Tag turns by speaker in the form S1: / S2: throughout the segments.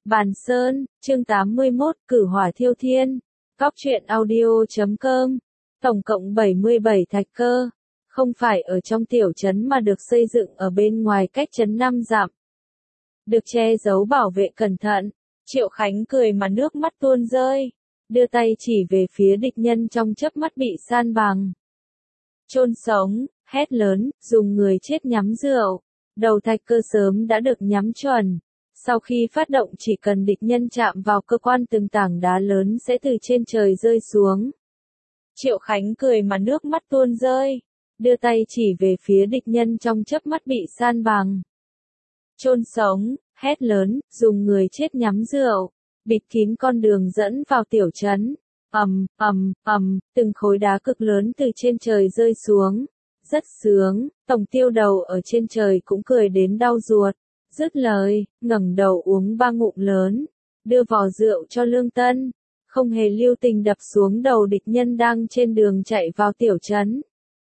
S1: Bàn Sơn, chương 81, Cử hỏa thiêu thiên. Góc truyện audio.com. Tổng cộng 77 thạch cơ. Không phải ở trong tiểu trấn mà được xây dựng ở bên ngoài cách trấn 5 dặm. Được che giấu bảo vệ cẩn thận. Triệu Khánh cười mà nước mắt tuôn rơi. Đưa tay chỉ về phía địch nhân trong chớp mắt bị san bằng. Chôn sống, hét lớn, dùng người chết nhắm rượu. Đầu thạch cơ sớm đã được nhắm chuẩn. Sau khi phát động chỉ cần địch nhân chạm vào cơ quan từng tảng đá lớn sẽ từ trên trời rơi xuống. Triệu Khánh cười mà nước mắt tuôn rơi. Đưa tay chỉ về phía địch nhân trong chớp mắt bị san bằng. Chôn sống, hét lớn, dùng người chết nhắm rượu. Bịt kín con đường dẫn vào tiểu trấn. Từng khối đá cực lớn từ trên trời rơi xuống. Rất sướng, Tổng Tiêu Đầu ở trên trời cũng cười đến đau ruột. Dứt lời, ngẩng đầu uống 3 ngụm lớn, đưa vò rượu cho Lương Tân, không hề lưu tình đập xuống đầu địch nhân đang trên đường chạy vào tiểu trấn.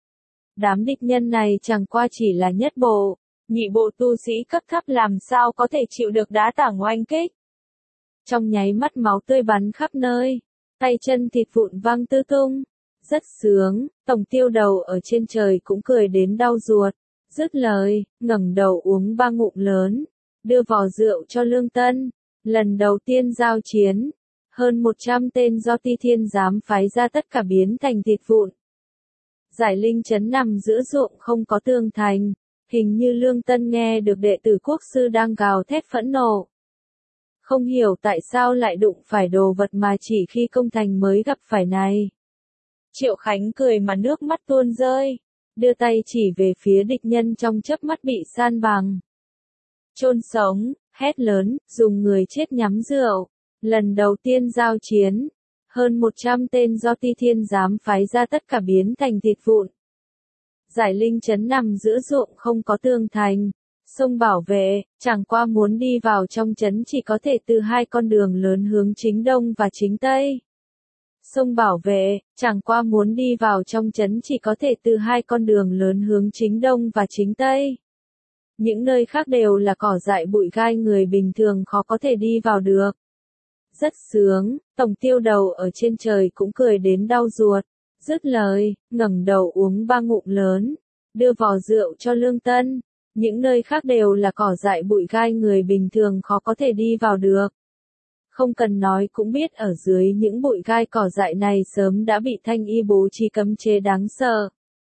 S1: Đám địch nhân này chẳng qua chỉ là nhất bộ, nhị bộ tu sĩ cấp thấp làm sao có thể chịu được đá tảng oanh kích. Trong nháy mắt máu tươi bắn khắp nơi, tay chân thịt vụn văng tứ tung. Rất sướng, Tổng Tiêu Đầu ở trên trời cũng cười đến đau ruột. Dứt lời, ngẩng đầu uống 3 ngụm lớn, đưa vò rượu cho Lương Tân. Lần đầu tiên giao chiến, hơn 100 tên do Ti Thiên giám phái ra tất cả biến thành thịt vụn. Giải Linh trấn nằm giữa ruộng không có tường thành, hình như Lương Tân nghe được đệ tử quốc sư đang gào thét phẫn nộ. Không hiểu tại sao lại đụng phải đồ vật mà chỉ khi công thành mới gặp phải này. Triệu Khánh cười mà nước mắt tuôn rơi. Đưa tay chỉ về phía địch nhân trong chớp mắt bị san bằng. Chôn sống, hét lớn, dùng người chết nhắm rượu. Lần đầu tiên giao chiến, hơn 100 tên do Ti Thiên giám phái ra tất cả biến thành thịt vụn. Giải Linh trấn nằm giữa ruộng không có tường thành, sông bảo vệ, chẳng qua muốn đi vào trong trấn chỉ có thể từ 2 con đường lớn hướng chính đông và chính tây. Sông bảo vệ, chẳng qua muốn đi vào trong trấn chỉ có thể từ 2 con đường lớn hướng chính đông và chính tây. Những nơi khác đều là cỏ dại bụi gai người bình thường khó có thể đi vào được. Rất sướng, Tổng Tiêu Đầu ở trên trời cũng cười đến đau ruột. Dứt lời, ngẩng đầu uống 3 ngụm lớn, đưa vò rượu cho Lương Tân. Những nơi khác đều là cỏ dại bụi gai người bình thường khó có thể đi vào được. Không cần nói cũng biết ở dưới những bụi gai cỏ dại này sớm đã bị Thanh Y bố trí cấm chế đáng sợ.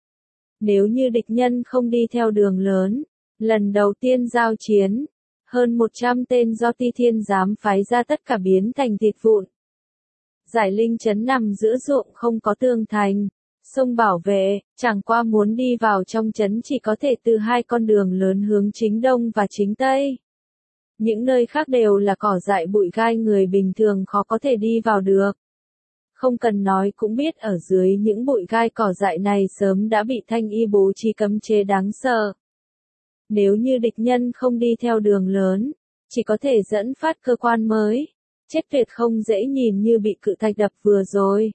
S1: Nếu như địch nhân không đi theo đường lớn, lần đầu tiên giao chiến, hơn 100 tên do Ti Thiên giám phái ra tất cả biến thành thịt vụn. Giải Linh trấn nằm giữa ruộng không có tường thành, sông bảo vệ, chẳng qua muốn đi vào trong trấn chỉ có thể từ 2 con đường lớn hướng chính đông và chính tây. Những nơi khác đều là cỏ dại bụi gai người bình thường khó có thể đi vào được. Không cần nói cũng biết ở dưới những bụi gai cỏ dại này sớm đã bị Thanh Y bố trí cấm chế đáng sợ. Nếu như địch nhân không đi theo đường lớn, chỉ có thể dẫn phát cơ quan mới. Chết tuyệt không dễ nhìn như bị cự thạch đập vừa rồi.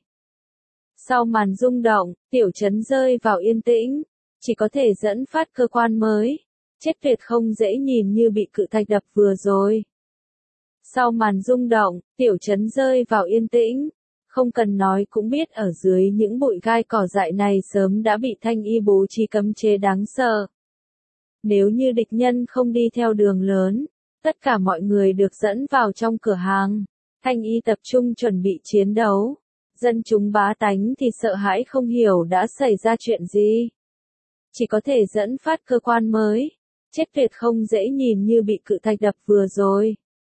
S1: Sau màn rung động, tiểu trấn rơi vào yên tĩnh, chỉ có thể dẫn phát cơ quan mới. Chết tuyệt không dễ nhìn như bị cự thạch đập vừa rồi. Sau màn rung động, tiểu trấn rơi vào yên tĩnh. Không cần nói cũng biết ở dưới những bụi gai cỏ dại này sớm đã bị Thanh Y bố trí cấm chế đáng sợ. Nếu như địch nhân không đi theo đường lớn, tất cả mọi người được dẫn vào trong cửa hàng. Thanh Y tập trung chuẩn bị chiến đấu. Dân chúng bá tánh thì sợ hãi không hiểu đã xảy ra chuyện gì. Chỉ có thể dẫn phát cơ quan mới. Chết tuyệt không dễ nhìn như bị cự thạch đập vừa rồi.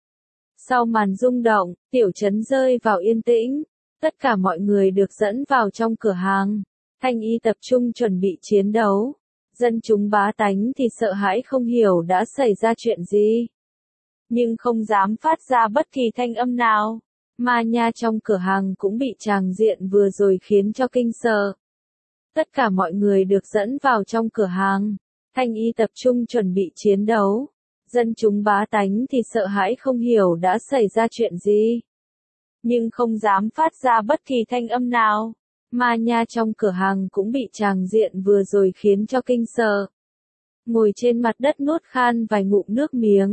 S1: Sau màn rung động, tiểu trấn rơi vào yên tĩnh. Tất cả mọi người được dẫn vào trong cửa hàng. Thanh Y tập trung chuẩn bị chiến đấu. Dân chúng bá tánh thì sợ hãi không hiểu đã xảy ra chuyện gì. Nhưng không dám phát ra bất kỳ thanh âm nào. Ma nha trong cửa hàng cũng bị tràng diện vừa rồi khiến cho kinh sợ. Tất cả mọi người được dẫn vào trong cửa hàng. Thanh Y tập trung chuẩn bị chiến đấu. Dân chúng bá tánh thì sợ hãi không hiểu đã xảy ra chuyện gì. Nhưng không dám phát ra bất kỳ thanh âm nào. Ma nha trong cửa hàng cũng bị tràng diện vừa rồi khiến cho kinh sợ. Ngồi trên mặt đất nuốt khan vài ngụm nước miếng.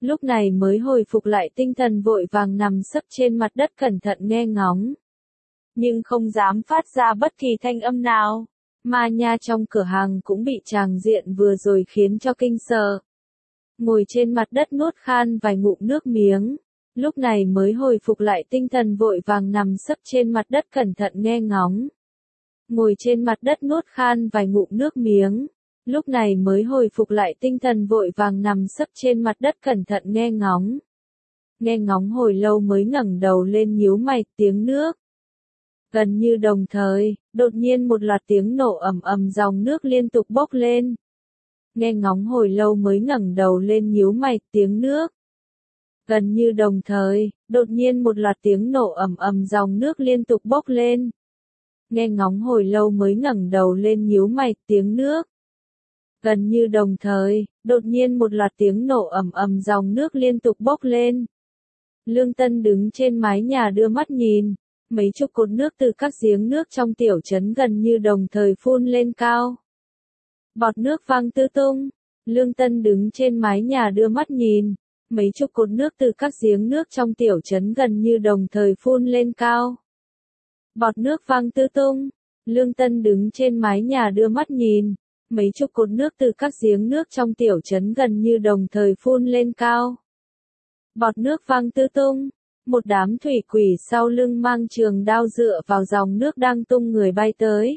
S1: Lúc này mới hồi phục lại tinh thần vội vàng nằm sấp trên mặt đất cẩn thận nghe ngóng. Nhưng không dám phát ra bất kỳ thanh âm nào. Ma nha trong cửa hàng cũng bị tràng diện vừa rồi khiến cho kinh sợ. Ngồi trên mặt đất nuốt khan vài ngụm nước miếng. Lúc này mới hồi phục lại tinh thần vội vàng nằm sấp trên mặt đất cẩn thận nghe ngóng. Ngồi trên mặt đất nuốt khan vài ngụm nước miếng. Lúc này mới hồi phục lại tinh thần vội vàng nằm sấp trên mặt đất cẩn thận nghe ngóng. Nghe ngóng hồi lâu mới ngẩng đầu lên nhíu mày, tiếng nước. Gần như đồng thời, đột nhiên một loạt tiếng nổ ầm ầm dòng nước liên tục bốc lên. Nghe ngóng hồi lâu mới ngẩng đầu lên nhíu mày, tiếng nước. Gần như đồng thời, đột nhiên một loạt tiếng nổ ầm ầm dòng nước liên tục bốc lên. Nghe ngóng hồi lâu mới ngẩng đầu lên nhíu mày, tiếng nước. Gần như đồng thời, đột nhiên một loạt tiếng nổ ầm ầm dòng nước liên tục bốc lên. Lương Tân đứng trên mái nhà đưa mắt nhìn, mấy chục cột nước từ các giếng nước trong tiểu trấn gần như đồng thời phun lên cao. Bọt nước văng tứ tung. Lương Tân đứng trên mái nhà đưa mắt nhìn, mấy chục cột nước từ các giếng nước trong tiểu trấn gần như đồng thời phun lên cao. Bọt nước văng tứ tung. Lương Tân đứng trên mái nhà đưa mắt nhìn, mấy chục cột nước từ các giếng nước trong tiểu trấn gần như đồng thời phun lên cao. Bọt nước văng tứ tung. Một đám thủy quỷ sau lưng mang trường đao dựa vào dòng nước đang tung người bay tới.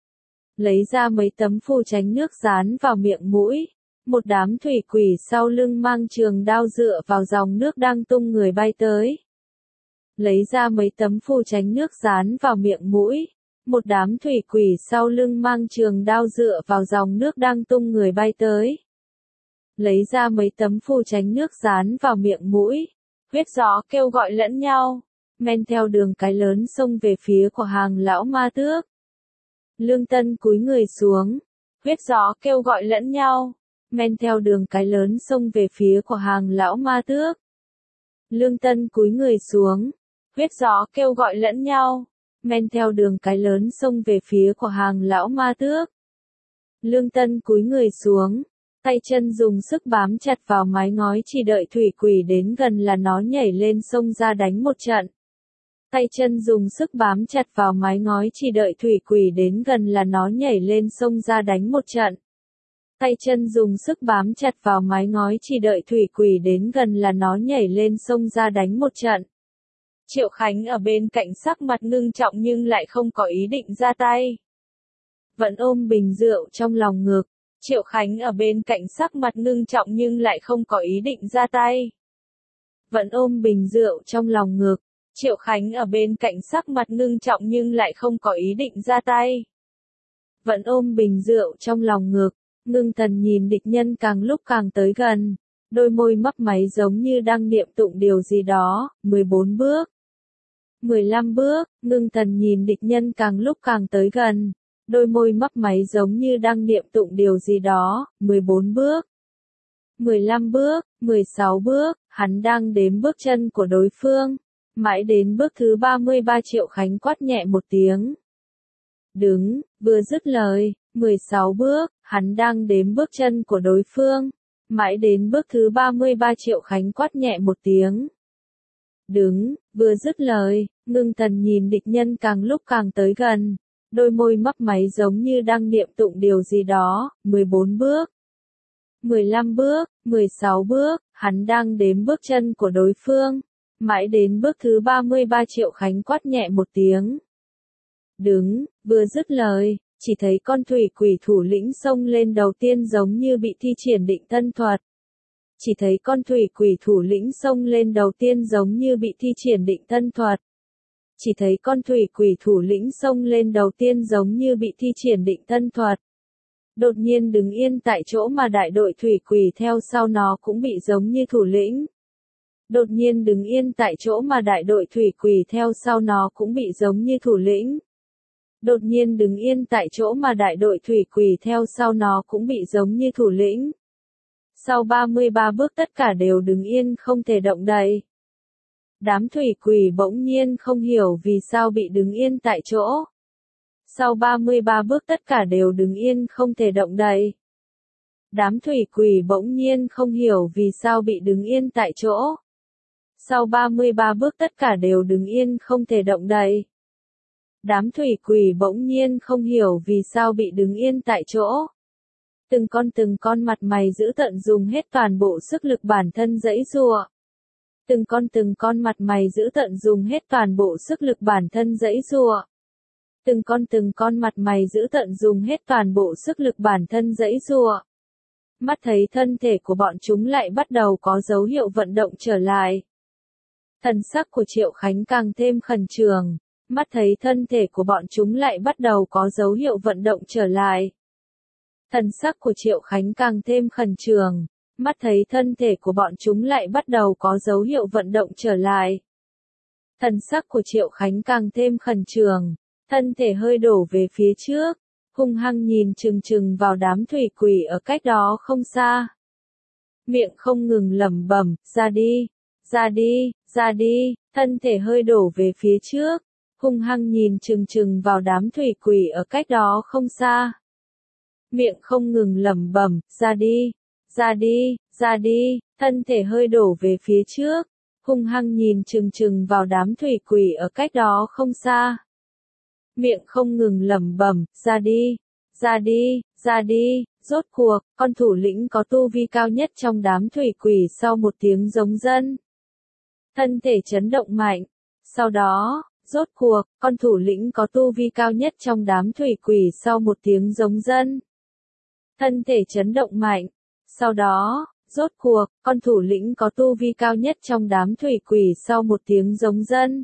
S1: Lấy ra mấy tấm phù tránh nước dán vào miệng mũi. Một đám thủy quỷ sau lưng mang trường đao dựa vào dòng nước đang tung người bay tới. Lấy ra mấy tấm phù tránh nước dán vào miệng mũi. Một đám thủy quỷ sau lưng mang trường đao dựa vào dòng nước đang tung người bay tới. Lấy ra mấy tấm phù tránh nước dán vào miệng mũi. Huyết gió kêu gọi lẫn nhau, men theo đường cái lớn xông về phía của hàng lão ma tước. Lương Tân cúi người xuống, huyết gió kêu gọi lẫn nhau, men theo đường cái lớn xông về phía của hàng lão ma tước. Lương Tân cúi người xuống, huyết gió kêu gọi lẫn nhau, men theo đường cái lớn xông về phía của hàng lão ma tước. Lương Tân cúi người xuống, tay chân dùng sức bám chặt vào mái ngói chỉ đợi thủy quỷ đến gần là nó nhảy lên xông ra đánh một trận. Tay chân dùng sức bám chặt vào mái ngói chỉ đợi thủy quỷ đến gần là nó nhảy lên xông ra đánh một trận. Tay chân dùng sức bám chặt vào mái ngói chỉ đợi thủy quỷ đến gần là nó nhảy lên xông ra đánh một trận. Triệu Khánh ở bên cạnh sắc mặt ngưng trọng nhưng lại không có ý định ra tay. Vẫn ôm bình rượu trong lòng ngực. Triệu Khánh ở bên cạnh sắc mặt ngưng trọng nhưng lại không có ý định ra tay. Vẫn ôm bình rượu trong lòng ngực. Triệu Khánh ở bên cạnh sắc mặt ngưng trọng nhưng lại không có ý định ra tay. Vẫn ôm bình rượu trong lòng ngực. Ngưng Thần nhìn địch nhân càng lúc càng tới gần. Đôi môi mấp máy giống như đang niệm tụng điều gì đó. 14 bước. 15 bước. Ngưng Thần nhìn địch nhân càng lúc càng tới gần. Đôi môi mấp máy giống như đang niệm tụng điều gì đó. 14 bước. 15 bước. 16 bước. Hắn đang đếm bước chân của đối phương. Mãi đến bước thứ 33 Triệu Khánh quát nhẹ một tiếng. Đứng. Vừa dứt lời. 16 bước. Hắn đang đếm bước chân của đối phương. Mãi đến bước thứ 33 Triệu Khánh quát nhẹ một tiếng. Đứng. Vừa dứt lời. Ngưng Thần nhìn địch nhân càng lúc càng tới gần. Đôi môi mấp máy giống như đang niệm tụng điều gì đó. 14 bước. 15 bước. 16 bước. Hắn đang đếm bước chân của đối phương. Mãi đến bước thứ 33 Triệu Khánh quát nhẹ một tiếng. Đứng. Vừa dứt lời. Chỉ thấy con thủy quỷ thủ lĩnh xông lên đầu tiên giống như bị thi triển định thân thuật. Chỉ thấy con thủy quỷ thủ lĩnh xông lên đầu tiên giống như bị thi triển định thân thuật. Chỉ thấy con thủy quỷ thủ lĩnh xông lên đầu tiên giống như bị thi triển định thân thuật. Đột nhiên đứng yên tại chỗ mà đại đội thủy quỷ theo sau nó cũng bị giống như thủ lĩnh. Đột nhiên đứng yên tại chỗ mà đại đội thủy quỷ theo sau nó cũng bị giống như thủ lĩnh. Đột nhiên đứng yên tại chỗ mà đại đội thủy quỷ theo sau nó cũng bị giống như thủ lĩnh. Sau 33 bước tất cả đều đứng yên không thể động đậy. Đám thủy quỷ bỗng nhiên không hiểu vì sao bị đứng yên tại chỗ. Sau 33 bước tất cả đều đứng yên không thể động đậy. Đám thủy quỷ bỗng nhiên không hiểu vì sao bị đứng yên tại chỗ. Sau 33 bước tất cả đều đứng yên không thể động đậy. Đám thủy quỷ bỗng nhiên không hiểu vì sao bị đứng yên tại chỗ. Từng con mặt mày giữ tận dùng hết toàn bộ sức lực bản thân giãy giụa. Từng con mặt mày giữ tận dùng hết toàn bộ sức lực bản thân giãy giụa. Từng con mặt mày giữ tận dùng hết toàn bộ sức lực bản thân giãy giụa. Mắt thấy thân thể của bọn chúng lại bắt đầu có dấu hiệu vận động trở lại. Thần sắc của Triệu Khánh càng thêm khẩn trương. Mắt thấy thân thể của bọn chúng lại bắt đầu có dấu hiệu vận động trở lại. Thần sắc của Triệu Khánh càng thêm khẩn trương. Mắt thấy thân thể của bọn chúng lại bắt đầu có dấu hiệu vận động trở lại. Thần sắc của Triệu Khánh càng thêm khẩn trương. Thân thể hơi đổ về phía trước. Hung hăng nhìn chừng chừng vào đám thủy quỷ ở cách đó không xa. Miệng không ngừng lẩm bẩm, ra đi, ra đi, ra đi, thân thể hơi đổ về phía trước. Hung hăng nhìn chừng chừng vào đám thủy quỷ ở cách đó không xa. Miệng không ngừng lẩm bẩm, ra đi, ra đi, ra đi, thân thể hơi đổ về phía trước. Hung hăng nhìn chừng chừng vào đám thủy quỷ ở cách đó không xa. Miệng không ngừng lẩm bẩm, ra đi, ra đi, ra đi, rốt cuộc, con thủ lĩnh có tu vi cao nhất trong đám thủy quỷ sau một tiếng giống dân. Thân thể chấn động mạnh. Sau đó, rốt cuộc, con thủ lĩnh có tu vi cao nhất trong đám thủy quỷ sau một tiếng giống dân. Thân thể chấn động mạnh. Sau đó, rốt cuộc, con thủ lĩnh có tu vi cao nhất trong đám thủy quỷ sau một tiếng giống dân.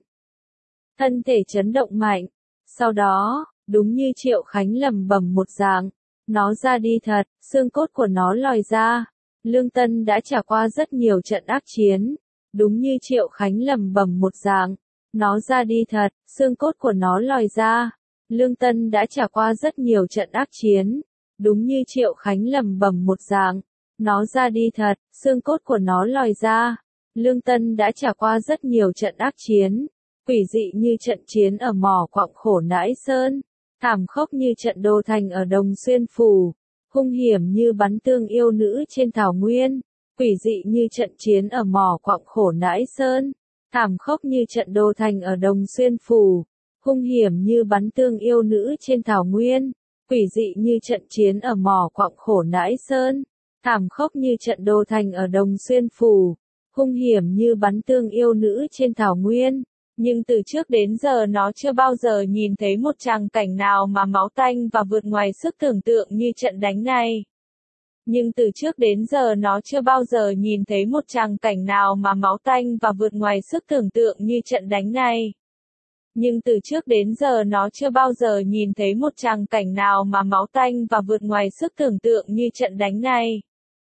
S1: Thân thể chấn động mạnh. Sau đó, đúng như Triệu Khánh lẩm bẩm một dạng, nó ra đi thật, xương cốt của nó lòi ra. Lương Tân đã trải qua rất nhiều trận ác chiến. Đúng như Triệu Khánh lẩm bẩm một dạng, nó ra đi thật, xương cốt của nó lòi ra. Lương Tân đã trải qua rất nhiều trận ác chiến. Đúng như Triệu Khánh lẩm bẩm một dạng, nó ra đi thật, xương cốt của nó lòi ra. Lương Tân đã trải qua rất nhiều trận ác chiến. Quỷ dị như trận chiến ở mỏ quặng khổ Nãi Sơn, thảm khốc như trận đô thành ở Đồng Xuyên Phủ, hung hiểm như bắn tương yêu nữ trên thảo nguyên. Quỷ dị như trận chiến ở mỏ quặng khổ Nãi Sơn, thảm khốc như trận đô thành ở Đồng Xuyên Phủ, hung hiểm như bắn tương yêu nữ trên thảo nguyên. Quỷ dị như trận chiến ở mỏ quặng khổ Nãi Sơn, thảm khốc như trận đô thành ở Đồng Xuyên Phủ, hung hiểm như bắn tương yêu nữ trên thảo nguyên. Nhưng từ trước đến giờ nó chưa bao giờ nhìn thấy một tràng cảnh nào mà máu tanh và vượt ngoài sức tưởng tượng như trận đánh này. Nhưng từ trước đến giờ nó chưa bao giờ nhìn thấy một tràng cảnh nào mà máu tanh và vượt ngoài sức tưởng tượng như trận đánh này. Nhưng từ trước đến giờ nó chưa bao giờ nhìn thấy một tràng cảnh nào mà máu tanh và vượt ngoài sức tưởng tượng như trận đánh này.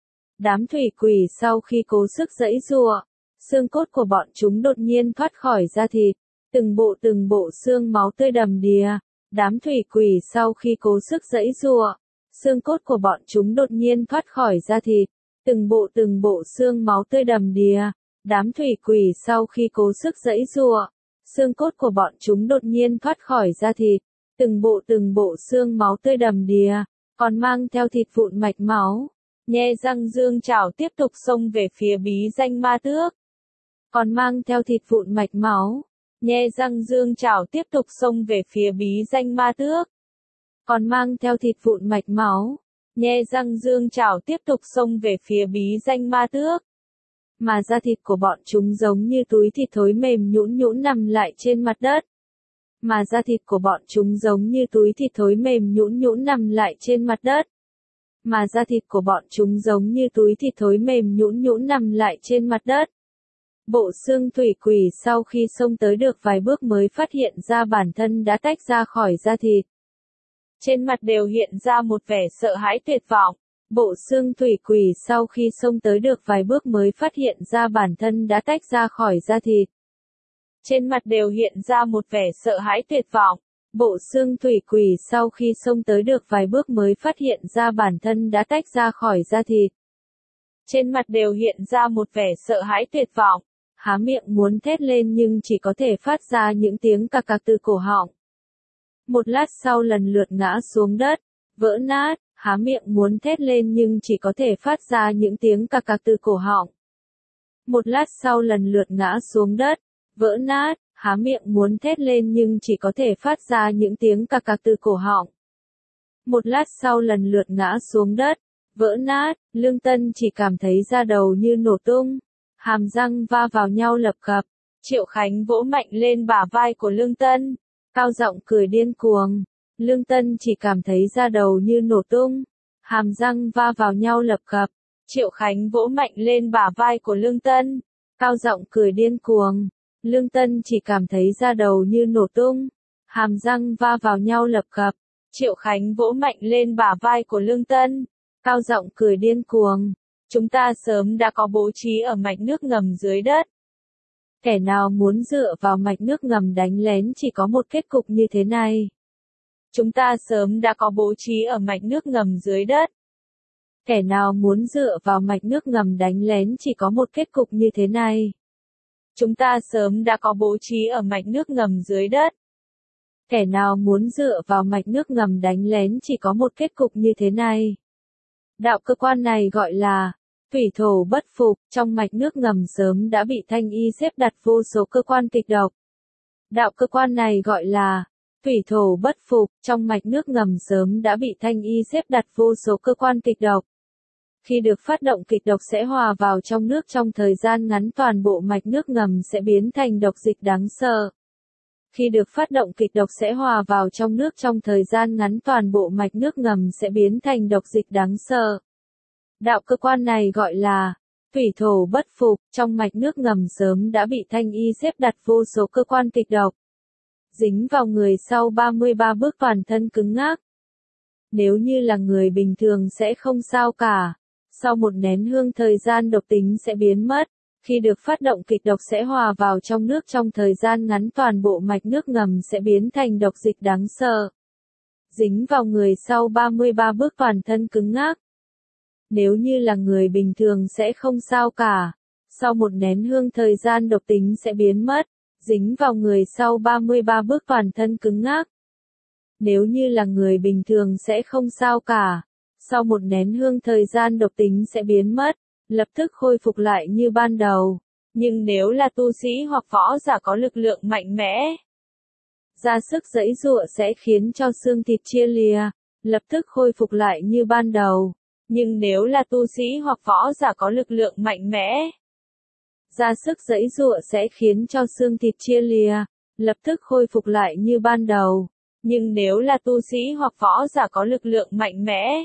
S1: Đám thủy quỷ sau khi cố sức giãy giụa, xương cốt của bọn chúng đột nhiên thoát khỏi da thịt, từng bộ xương máu tươi đầm đìa. Đám thủy quỷ sau khi cố sức giãy giụa, xương cốt của bọn chúng đột nhiên thoát khỏi da thịt, từng bộ xương máu tươi đầm đìa. Đám thủy quỷ sau khi cố sức giãy giụa, xương cốt của bọn chúng đột nhiên thoát khỏi da thịt, từng bộ xương máu tươi đầm đìa, còn mang theo thịt vụn mạch máu. Nhe răng dương chảo tiếp tục xông về phía bí danh ma tước. Còn mang theo thịt vụn mạch máu. Nhe răng dương chảo tiếp tục xông về phía bí danh ma tước. Còn mang theo thịt vụn mạch máu. Nhe răng dương chảo tiếp tục xông về phía bí danh ma tước. Mà da thịt của bọn chúng giống như túi thịt thối mềm nhũn nhũn nằm lại trên mặt đất. Mà da thịt của bọn chúng giống như túi thịt thối mềm nhũn nhũn nằm lại trên mặt đất. Mà da thịt của bọn chúng giống như túi thịt thối mềm nhũn nhũn nằm lại trên mặt đất. Bộ xương thủy quỷ sau khi xông tới được vài bước mới phát hiện ra bản thân đã tách ra khỏi da thịt. Trên mặt đều hiện ra một vẻ sợ hãi tuyệt vọng. Bộ xương thủy quỷ sau khi xông tới được vài bước mới phát hiện ra bản thân đã tách ra khỏi da thịt. Trên mặt đều hiện ra một vẻ sợ hãi tuyệt vọng. Bộ xương thủy quỷ sau khi xông tới được vài bước mới phát hiện ra bản thân đã tách ra khỏi da thịt. Trên mặt đều hiện ra một vẻ sợ hãi tuyệt vọng. Há miệng muốn thét lên nhưng chỉ có thể phát ra những tiếng cạc cạc từ cổ họng. Một lát sau lần lượt ngã xuống đất, vỡ nát, há miệng muốn thét lên nhưng chỉ có thể phát ra những tiếng cạc cạc từ cổ họng. Một lát sau lần lượt ngã xuống đất, vỡ nát, há miệng muốn thét lên nhưng chỉ có thể phát ra những tiếng cạc cạc từ cổ họng. Một lát sau lần lượt ngã xuống đất, vỡ nát, Lương Tân chỉ cảm thấy da đầu như nổ tung, hàm răng va vào nhau lập cập. Triệu Khánh vỗ mạnh lên bả vai của Lương Tân, cao giọng cười điên cuồng. Lương Tân chỉ cảm thấy da đầu như nổ tung, hàm răng va vào nhau lập cập. Triệu Khánh vỗ mạnh lên bả vai của Lương Tân, cao giọng cười điên cuồng. Lương Tân chỉ cảm thấy da đầu như nổ tung, hàm răng va vào nhau lập cập. Triệu Khánh vỗ mạnh lên bả vai của Lương Tân, cao giọng cười điên cuồng. Chúng ta sớm đã có bố trí ở mạch nước ngầm dưới đất. Kẻ nào muốn dựa vào mạch nước ngầm đánh lén chỉ có một kết cục như thế này. Chúng ta sớm đã có bố trí ở mạch nước ngầm dưới đất. Kẻ nào muốn dựa vào mạch nước ngầm đánh lén chỉ có một kết cục như thế này. Chúng ta sớm đã có bố trí ở mạch nước ngầm dưới đất. Kẻ nào muốn dựa vào mạch nước ngầm đánh lén chỉ có một kết cục như thế này. Đạo cơ quan này gọi là thủy thổ bất phục, trong mạch nước ngầm sớm đã bị Thanh Y xếp đặt vô số cơ quan kịch độc. Đạo cơ quan này gọi là thủy thổ bất phục, trong mạch nước ngầm sớm đã bị Thanh Y xếp đặt vô số cơ quan kịch độc. Khi được phát động kịch độc sẽ hòa vào trong nước trong thời gian ngắn toàn bộ mạch nước ngầm sẽ biến thành độc dịch đáng sợ. Khi được phát động kịch độc sẽ hòa vào trong nước trong thời gian ngắn toàn bộ mạch nước ngầm sẽ biến thành độc dịch đáng sợ. Đạo cơ quan này gọi là thủy thổ bất phục, trong mạch nước ngầm sớm đã bị Thanh Y xếp đặt vô số cơ quan kịch độc. Dính vào người sau 33 bước toàn thân cứng ngắc. Nếu như là người bình thường sẽ không sao cả. Sau một nén hương thời gian độc tính sẽ biến mất. Khi được phát động kịch độc sẽ hòa vào trong nước trong thời gian ngắn toàn bộ mạch nước ngầm sẽ biến thành độc dịch đáng sợ. Dính vào người sau 33 bước toàn thân cứng ngắc. Nếu như là người bình thường sẽ không sao cả. Sau một nén hương thời gian độc tính sẽ biến mất. Dính vào người sau 33 bước toàn thân cứng ngắc. Nếu như là người bình thường sẽ không sao cả. Sau một nén hương thời gian độc tính sẽ biến mất, lập tức khôi phục lại như ban đầu. Nhưng nếu là tu sĩ hoặc võ giả có lực lượng mạnh mẽ, ra sức giãy giụa sẽ khiến cho xương thịt chia lìa, lập tức khôi phục lại như ban đầu. Nhưng nếu là tu sĩ hoặc võ giả có lực lượng mạnh mẽ, ra sức giãy giụa sẽ khiến cho xương thịt chia lìa, lập tức khôi phục lại như ban đầu. Nhưng nếu là tu sĩ hoặc võ giả có lực lượng mạnh mẽ,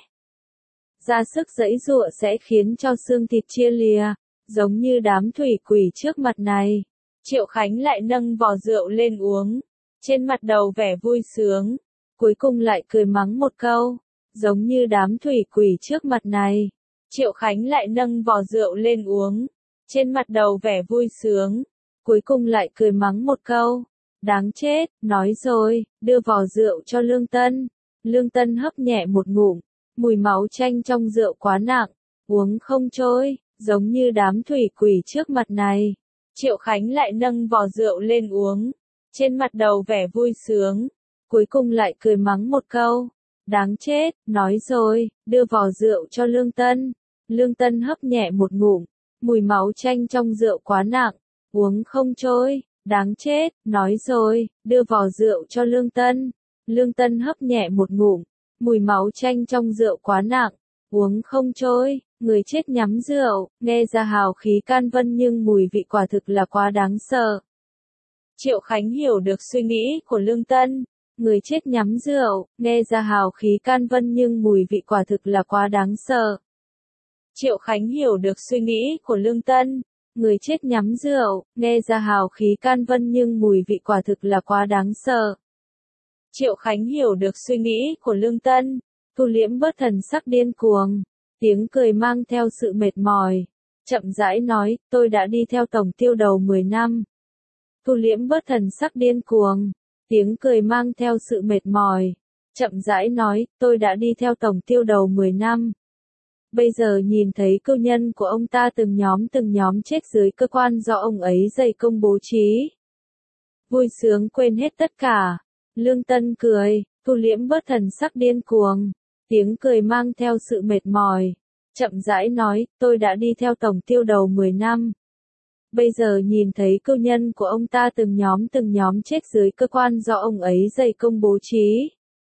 S1: ra sức giãy giụa sẽ khiến cho xương thịt chia lìa, giống như đám thủy quỷ trước mặt này. Triệu Khánh lại nâng vò rượu lên uống, trên mặt đầu vẻ vui sướng, cuối cùng lại cười mắng một câu, giống như đám thủy quỷ trước mặt này. Triệu Khánh lại nâng vò rượu lên uống, trên mặt đầu vẻ vui sướng, cuối cùng lại cười mắng một câu, đáng chết, nói rồi, đưa vò rượu cho Lương Tân. Lương Tân hấp nhẹ một ngụm, mùi máu chanh trong rượu quá nặng, uống không trôi, giống như đám thủy quỷ trước mặt này. Triệu Khánh lại nâng vò rượu lên uống, trên mặt đầu vẻ vui sướng, cuối cùng lại cười mắng một câu, đáng chết, nói rồi, đưa vò rượu cho Lương Tân. Lương Tân hấp nhẹ một ngụm, mùi máu chanh trong rượu quá nặng, uống không trôi, đáng chết, nói rồi, đưa vò rượu cho Lương Tân. Lương Tân hấp nhẹ một ngụm, mùi máu chanh trong rượu quá nặng, uống không trôi, người chết nhắm rượu, nghe ra hào khí can vân nhưng mùi vị quả thực là quá đáng sợ. Triệu Khánh hiểu được suy nghĩ của Lương Tân, người chết nhắm rượu, nghe ra hào khí can vân nhưng mùi vị quả thực là quá đáng sợ. Triệu Khánh hiểu được suy nghĩ của Lương Tân, người chết nhắm rượu, nghe ra hào khí can vân nhưng mùi vị quả thực là quá đáng sợ. Triệu Khánh hiểu được suy nghĩ của Lương Tân, thu liễm bớt thần sắc điên cuồng, tiếng cười mang theo sự mệt mỏi, chậm rãi nói, tôi đã đi theo Tổng Tiêu Đầu 10 năm. Thu liễm bớt thần sắc điên cuồng, tiếng cười mang theo sự mệt mỏi, chậm rãi nói, tôi đã đi theo Tổng Tiêu Đầu 10 năm. Bây giờ nhìn thấy cưu nhân của ông ta từng nhóm chết dưới cơ quan do ông ấy dày công bố trí. Vui sướng quên hết tất cả. Lương Tân cười, thu liễm bớt thần sắc điên cuồng. Tiếng cười mang theo sự mệt mỏi. Chậm rãi nói, tôi đã đi theo Tổng Tiêu đầu 10 năm. Bây giờ nhìn thấy cưu nhân của ông ta từng nhóm chết dưới cơ quan do ông ấy dày công bố trí.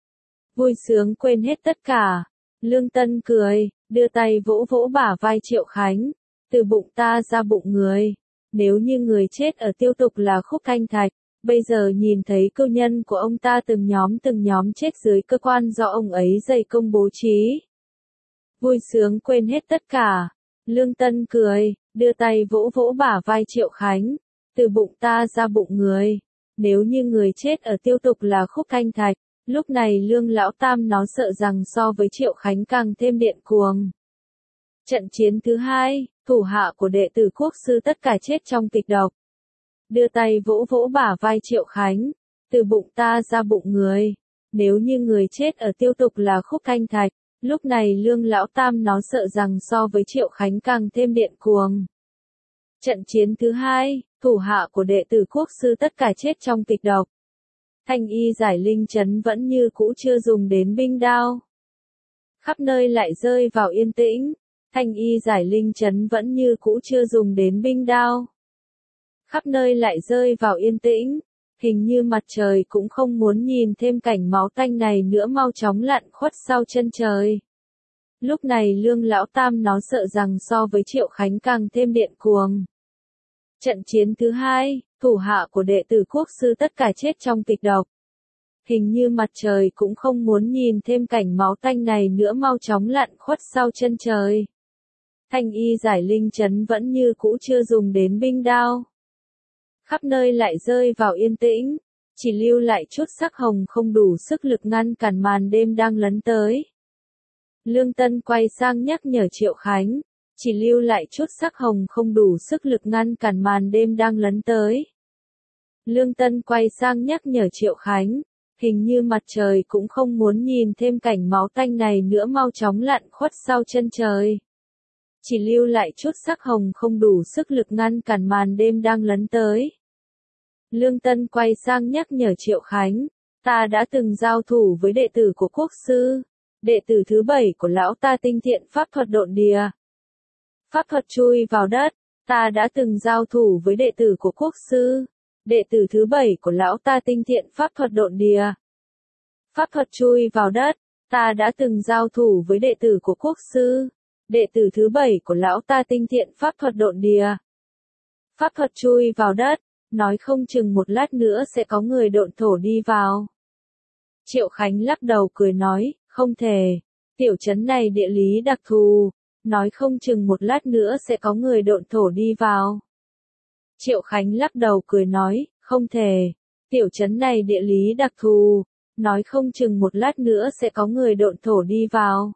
S1: Vui sướng quên hết tất cả. Lương Tân cười, đưa tay vỗ vỗ bả vai Triệu Khánh. Từ bụng ta ra bụng người. Nếu như người chết ở Tiêu Tục là Khúc Thanh Thạch, bây giờ nhìn thấy cưu nhân của ông ta từng nhóm chết dưới cơ quan do ông ấy dày công bố trí. Vui sướng quên hết tất cả. Lương Tân cười, đưa tay vỗ vỗ bả vai Triệu Khánh. Từ bụng ta ra bụng người. Nếu như người chết ở Tiêu Tục là Khúc Thanh Thạch, lúc này Lương Lão Tam nó sợ rằng so với Triệu Khánh càng thêm điên cuồng. Trận chiến thứ hai, thủ hạ của đệ tử Quốc sư tất cả chết trong kịch độc. Đưa tay vỗ vỗ bả vai Triệu Khánh. Từ bụng ta ra bụng người. Nếu như người chết ở Tiêu Tục là Khúc Thanh Thạch, lúc này Lương Lão Tam nó sợ rằng so với Triệu Khánh càng thêm điên cuồng. Trận chiến thứ hai, thủ hạ của đệ tử Quốc sư tất cả chết trong kịch độc. Thanh y giải linh trấn vẫn như cũ chưa dùng đến binh đao. Khắp nơi lại rơi vào yên tĩnh. Thanh y giải linh trấn vẫn như cũ chưa dùng đến binh đao. Khắp nơi lại rơi vào yên tĩnh. Hình như mặt trời cũng không muốn nhìn thêm cảnh máu tanh này nữa, mau chóng lặn khuất sau chân trời. Lúc này Lương Lão Tam nó sợ rằng so với Triệu Khánh càng thêm điên cuồng. Trận chiến thứ hai, thủ hạ của đệ tử Quốc sư tất cả chết trong kịch độc. Hình như mặt trời cũng không muốn nhìn thêm cảnh máu tanh này nữa, mau chóng lặn khuất sau chân trời. Thanh y giải linh trấn vẫn như cũ chưa dùng đến binh đao. Khắp nơi lại rơi vào yên tĩnh, chỉ lưu lại chút sắc hồng không đủ sức lực ngăn cản màn đêm đang lấn tới. Lương Tân quay sang nhắc nhở Triệu Khánh, chỉ lưu lại chút sắc hồng không đủ sức lực ngăn cản màn đêm đang lấn tới. Lương Tân quay sang nhắc nhở Triệu Khánh, hình như mặt trời cũng không muốn nhìn thêm cảnh máu tanh này nữa, mau chóng lặn khuất sau chân trời. Chỉ lưu lại chút sắc hồng không đủ sức lực ngăn cản màn đêm đang lấn tới. Lương Tân quay sang nhắc nhở Triệu Khánh, ta đã từng giao thủ với đệ tử của Quốc sư, đệ tử thứ 7 của lão ta tinh thiện pháp thuật độn địa. Pháp thuật chui vào đất, ta đã từng giao thủ với đệ tử của Quốc sư, đệ tử thứ 7 của lão ta tinh thiện pháp thuật độn địa. Pháp thuật chui vào đất, ta đã từng giao thủ với đệ tử của Quốc sư, đệ tử thứ 7 của lão ta tinh thiện pháp thuật độn địa. Pháp thuật chui vào đất, nói không chừng một lát nữa sẽ có người độn thổ đi vào. Triệu Khánh lắc đầu cười nói, không thể, tiểu trấn này địa lý đặc thù, nói không chừng một lát nữa sẽ có người độn thổ đi vào. Triệu Khánh lắc đầu cười nói, không thể, tiểu trấn này địa lý đặc thù, nói không chừng một lát nữa sẽ có người độn thổ đi vào.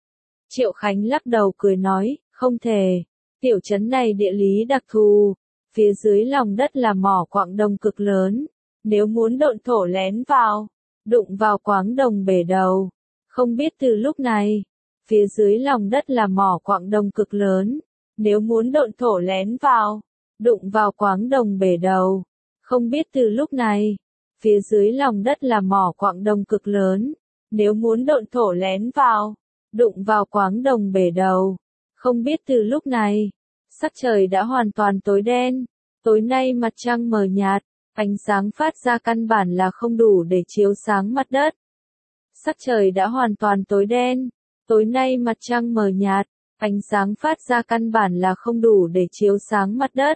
S1: Triệu Khánh lắc đầu cười nói, không thể, tiểu trấn này địa lý đặc thù, phía dưới lòng đất là mỏ quặng đồng cực lớn, nếu muốn độn thổ lén vào, đụng vào quáng đồng bể đầu. Không biết từ lúc này, phía dưới lòng đất là mỏ quặng đồng cực lớn, nếu muốn độn thổ lén vào, đụng vào quáng đồng bể đầu. Không biết từ lúc này, phía dưới lòng đất là mỏ quặng đồng cực lớn, nếu muốn độn thổ lén vào, đụng vào quáng đồng bể đầu. Không biết từ lúc này, sắc trời đã hoàn toàn tối đen, tối nay mặt trăng mờ nhạt, ánh sáng phát ra căn bản là không đủ để chiếu sáng mặt đất. Sắc trời đã hoàn toàn tối đen, tối nay mặt trăng mờ nhạt, ánh sáng phát ra căn bản là không đủ để chiếu sáng mặt đất.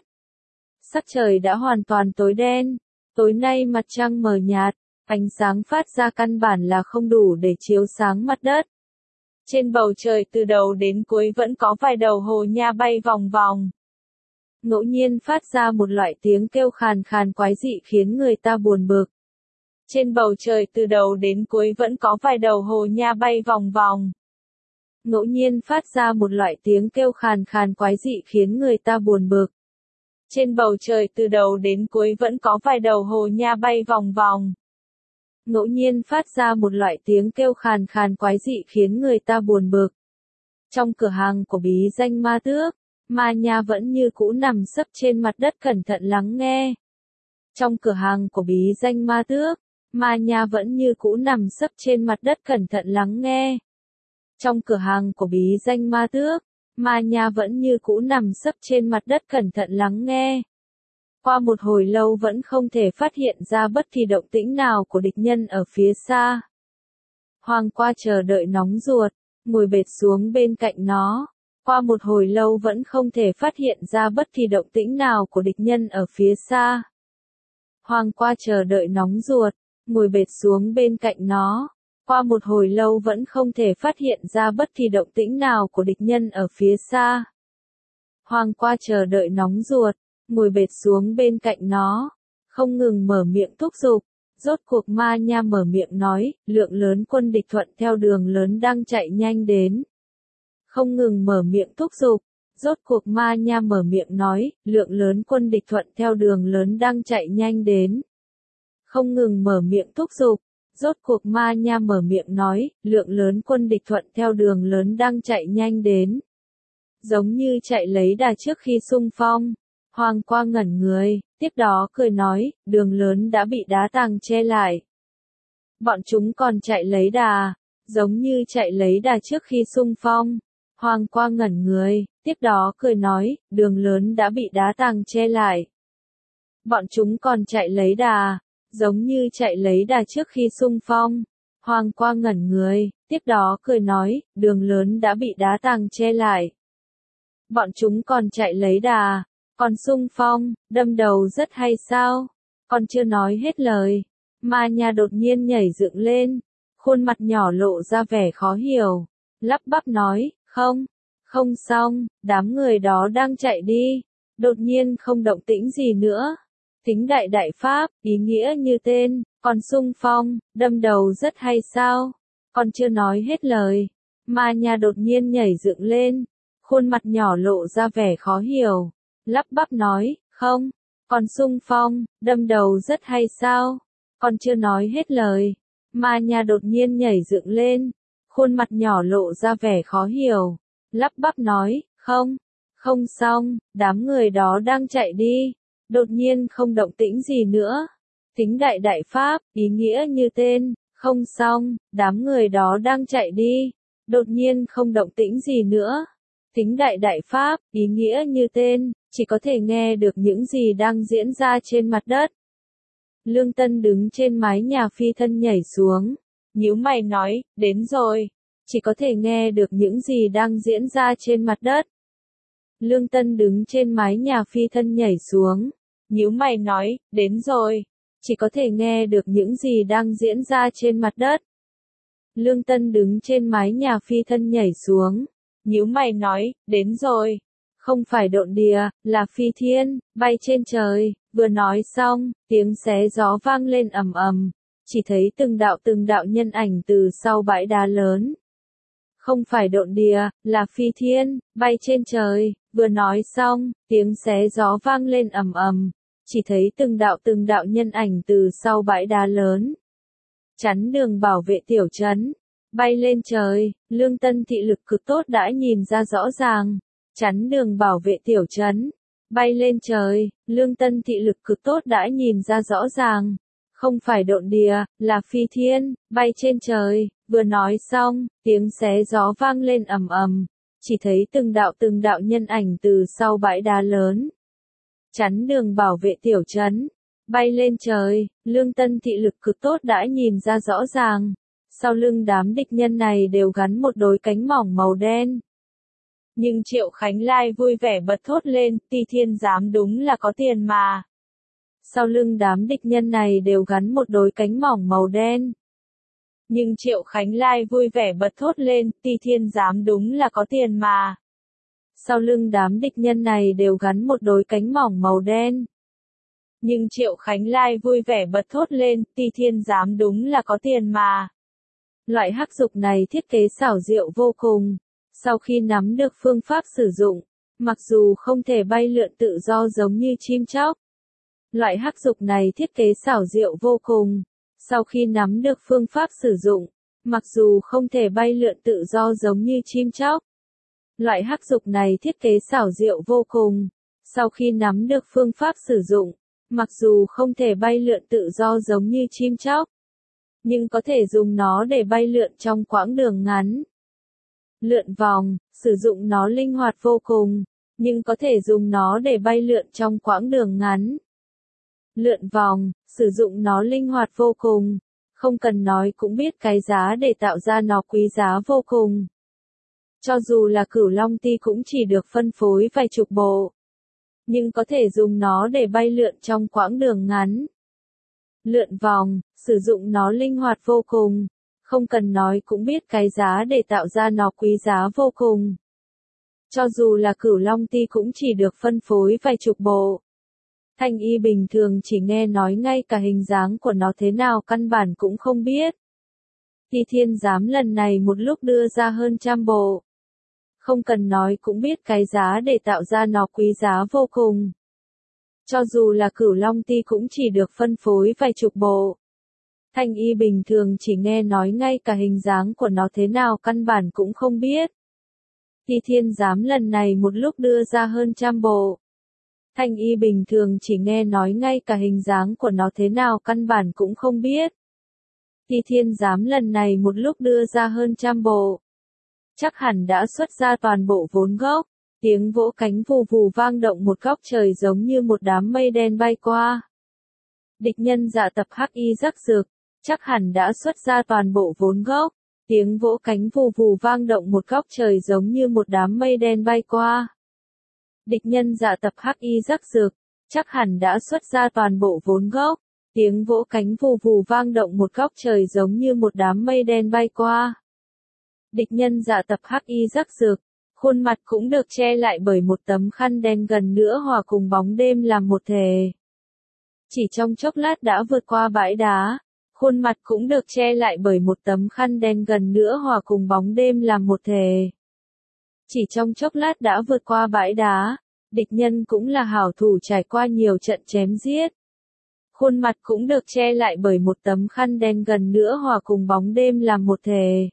S1: Sắc trời đã hoàn toàn tối đen, tối nay mặt trăng mờ nhạt, ánh sáng phát ra căn bản là không đủ để chiếu sáng mặt đất. Trên bầu trời từ đầu đến cuối vẫn có vài đầu hồ nha bay vòng vòng. Ngẫu nhiên phát ra một loại tiếng kêu khàn khàn quái dị khiến người ta buồn bực. Trên bầu trời từ đầu đến cuối vẫn có vài đầu hồ nha bay vòng vòng. Ngẫu nhiên phát ra một loại tiếng kêu khàn khàn quái dị khiến người ta buồn bực. Trên bầu trời từ đầu đến cuối vẫn có vài đầu hồ nha bay vòng vòng. Ngẫu nhiên phát ra một loại tiếng kêu khàn khàn quái dị khiến người ta buồn bực. Trong cửa hàng của bí danh ma tước, Ma Nha vẫn như cũ nằm sấp trên mặt đất cẩn thận lắng nghe. Trong cửa hàng của bí danh ma tước, Ma Nha vẫn như cũ nằm sấp trên mặt đất cẩn thận lắng nghe. Trong cửa hàng của bí danh ma tước, Ma Nha vẫn như cũ nằm sấp trên mặt đất cẩn thận lắng nghe. Qua một hồi lâu vẫn không thể phát hiện ra bất kỳ động tĩnh nào của địch nhân ở phía xa. Hoàng Qua chờ đợi nóng ruột, ngồi bệt xuống bên cạnh nó. Qua một hồi lâu vẫn không thể phát hiện ra bất kỳ động tĩnh nào của địch nhân ở phía xa. Hoàng Qua chờ đợi nóng ruột, ngồi bệt xuống bên cạnh nó. Qua một hồi lâu vẫn không thể phát hiện ra bất kỳ động tĩnh nào của địch nhân ở phía xa. Hoàng Qua chờ đợi nóng ruột, ngồi bệt xuống bên cạnh nó, không ngừng mở miệng thúc giục. Rốt cuộc Ma Nha mở miệng nói, lượng lớn quân địch thuận theo đường lớn đang chạy nhanh đến. Không ngừng mở miệng thúc giục. Rốt cuộc Ma Nha mở miệng nói, lượng lớn quân địch thuận theo đường lớn đang chạy nhanh đến. Không ngừng mở miệng thúc giục. Rốt cuộc Ma Nha mở miệng nói, lượng lớn quân địch thuận theo đường lớn đang chạy nhanh đến. Giống như chạy lấy đà trước khi xung phong. Hoàng Qua ngẩn người, tiếp đó cười nói, đường lớn đã bị đá tàng che lại. Bọn chúng còn chạy lấy đà, giống như chạy lấy đà trước khi xung phong. Hoàng Qua ngẩn người, tiếp đó cười nói, đường lớn đã bị đá tàng che lại. Bọn chúng còn chạy lấy đà, giống như chạy lấy đà trước khi xung phong. Hoàng Qua ngẩn người, tiếp đó cười nói, đường lớn đã bị đá tàng che lại. Bọn chúng còn chạy lấy đà, còn xung phong, đâm đầu rất hay sao? Còn chưa nói hết lời, Ma Nha đột nhiên nhảy dựng lên, khuôn mặt nhỏ lộ ra vẻ khó hiểu, lắp bắp nói, không xong, đám người đó đang chạy đi, đột nhiên không động tĩnh gì nữa. Tính đại đại pháp, ý nghĩa như tên, còn xung phong, đâm đầu rất hay sao? Còn chưa nói hết lời, Ma Nha đột nhiên nhảy dựng lên, khuôn mặt nhỏ lộ ra vẻ khó hiểu, lắp bắp nói, còn xung phong, đâm đầu rất hay sao? Còn chưa nói hết lời, Ma Nha đột nhiên nhảy dựng lên, khuôn mặt nhỏ lộ ra vẻ khó hiểu, lắp bắp nói, không xong, đám người đó đang chạy đi, đột nhiên không động tĩnh gì nữa. Tính đại đại pháp, ý nghĩa như tên, không xong, đám người đó đang chạy đi, đột nhiên không động tĩnh gì nữa. Tính đại đại pháp, ý nghĩa như tên, chỉ có thể nghe được những gì đang diễn ra trên mặt đất. Lương Tân đứng trên mái nhà phi thân nhảy xuống, nhíu mày nói, đến rồi. Chỉ có thể nghe được những gì đang diễn ra trên mặt đất. Lương Tân đứng trên mái nhà phi thân nhảy xuống, nhíu mày nói, đến rồi. Chỉ có thể nghe được những gì đang diễn ra trên mặt đất. Lương Tân đứng trên mái nhà phi thân nhảy xuống, nhíu mày nói, đến rồi. Không phải độn địa, là phi thiên, bay trên trời. Vừa nói xong, tiếng xé gió vang lên ầm ầm, chỉ thấy từng đạo nhân ảnh từ sau bãi đá lớn. Không phải độn địa, là phi thiên, bay trên trời. Vừa nói xong, tiếng xé gió vang lên ầm ầm, chỉ thấy từng đạo nhân ảnh từ sau bãi đá lớn. Chắn đường bảo vệ tiểu trấn, bay lên trời. Lương Tân thị lực cực tốt đã nhìn ra rõ ràng. Chắn đường bảo vệ tiểu trấn, bay lên trời. Lương Tân thị lực cực tốt đã nhìn ra rõ ràng. Không phải độn địa, là phi thiên, bay trên trời. Vừa nói xong, tiếng xé gió vang lên ầm ầm, chỉ thấy từng đạo nhân ảnh từ sau bãi đá lớn. Chắn đường bảo vệ tiểu trấn, bay lên trời. Lương Tân thị lực cực tốt đã nhìn ra rõ ràng. Sau lưng đám địch nhân này đều gắn một đôi cánh mỏng màu đen. Nhưng Triệu Khánh Lai vui vẻ bật thốt lên, Ti Thiên Giám đúng là có tiền mà. Sau lưng đám địch nhân này đều gắn một đôi cánh mỏng màu đen. Nhưng Triệu Khánh Lai vui vẻ bật thốt lên, Ti Thiên Giám đúng là có tiền mà. Sau lưng đám địch nhân này đều gắn một đôi cánh mỏng màu đen. Nhưng Triệu Khánh Lai vui vẻ bật thốt lên, Ti Thiên Giám đúng là có tiền mà. Loại hắc dục này thiết kế xảo diệu vô cùng. Sau khi nắm được phương pháp sử dụng, mặc dù không thể bay lượn tự do giống như chim chóc. Loại hắc dục này thiết kế xảo diệu vô cùng. Sau khi nắm được phương pháp sử dụng, mặc dù không thể bay lượn tự do giống như chim chóc. Loại hắc dục này thiết kế xảo diệu vô cùng. Sau khi nắm được phương pháp sử dụng, mặc dù không thể bay lượn tự do giống như chim chóc, nhưng có thể dùng nó để bay lượn trong quãng đường ngắn. Lượn vòng, sử dụng nó linh hoạt vô cùng, nhưng có thể dùng nó để bay lượn trong quãng đường ngắn. Lượn vòng, sử dụng nó linh hoạt vô cùng, không cần nói cũng biết cái giá để tạo ra nó quý giá vô cùng. Cho dù là cửu long ti cũng chỉ được phân phối vài chục bộ, nhưng có thể dùng nó để bay lượn trong quãng đường ngắn. Lượn vòng, sử dụng nó linh hoạt vô cùng, không cần nói cũng biết cái giá để tạo ra nó quý giá vô cùng. Cho dù là cửu long ti cũng chỉ được phân phối vài chục bộ. Thanh y bình thường chỉ nghe nói ngay cả hình dáng của nó thế nào căn bản cũng không biết. Ti thiên giám lần này một lúc đưa ra hơn trăm bộ. Không cần nói cũng biết cái giá để tạo ra nó quý giá vô cùng. Cho dù là cửu long ti cũng chỉ được phân phối vài chục bộ. Thanh y bình thường chỉ nghe nói ngay cả hình dáng của nó thế nào căn bản cũng không biết. Ti thiên giám lần này một lúc đưa ra hơn trăm bộ. Thanh y bình thường chỉ nghe nói ngay cả hình dáng của nó thế nào căn bản cũng không biết. Ti thiên giám lần này một lúc đưa ra hơn trăm bộ. Chắc hẳn đã xuất ra toàn bộ vốn gốc. Tiếng vỗ cánh vù vù vang động một góc trời giống như một đám mây đen bay qua. Địch nhân dạ tập hắc y rắc rực, chắc hẳn đã xuất ra toàn bộ vốn gốc. Tiếng vỗ cánh vù vù vang động một góc trời giống như một đám mây đen bay qua. Địch nhân dạ tập hắc y rắc rực, chắc hẳn đã xuất ra toàn bộ vốn gốc. Tiếng vỗ cánh vù vù vang động một góc trời giống như một đám mây đen bay qua. Địch nhân dạ tập hắc y rắc rực, khuôn mặt cũng được che lại bởi một tấm khăn đen gần nữa hòa cùng bóng đêm làm một thể. Chỉ trong chốc lát đã vượt qua bãi đá, khuôn mặt cũng được che lại bởi một tấm khăn đen gần nữa hòa cùng bóng đêm làm một thể. Chỉ trong chốc lát đã vượt qua bãi đá, địch nhân cũng là hảo thủ trải qua nhiều trận chém giết. Khuôn mặt cũng được che lại bởi một tấm khăn đen gần nữa hòa cùng bóng đêm làm một thể.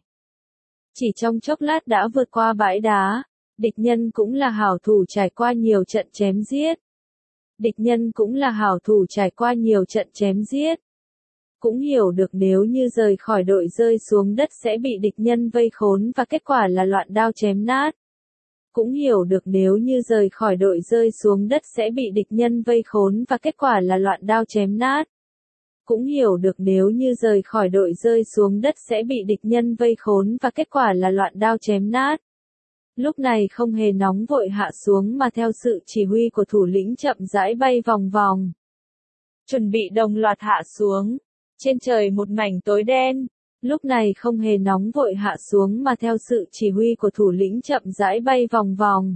S1: Chỉ trong chốc lát đã vượt qua bãi đá, địch nhân cũng là hảo thủ trải qua nhiều trận chém giết. Địch nhân cũng là hảo thủ trải qua nhiều trận chém giết. Cũng hiểu được nếu như rời khỏi đội rơi xuống đất sẽ bị địch nhân vây khốn và kết quả là loạn đao chém nát. Cũng hiểu được nếu như rời khỏi đội rơi xuống đất sẽ bị địch nhân vây khốn và kết quả là loạn đao chém nát. Cũng hiểu được nếu như rời khỏi đội rơi xuống đất sẽ bị địch nhân vây khốn và kết quả là loạn đao chém nát. Lúc này không hề nóng vội hạ xuống mà theo sự chỉ huy của thủ lĩnh chậm rãi bay vòng vòng. Chuẩn bị đồng loạt hạ xuống. Trên trời một mảnh tối đen. Lúc này không hề nóng vội hạ xuống mà theo sự chỉ huy của thủ lĩnh chậm rãi bay vòng vòng.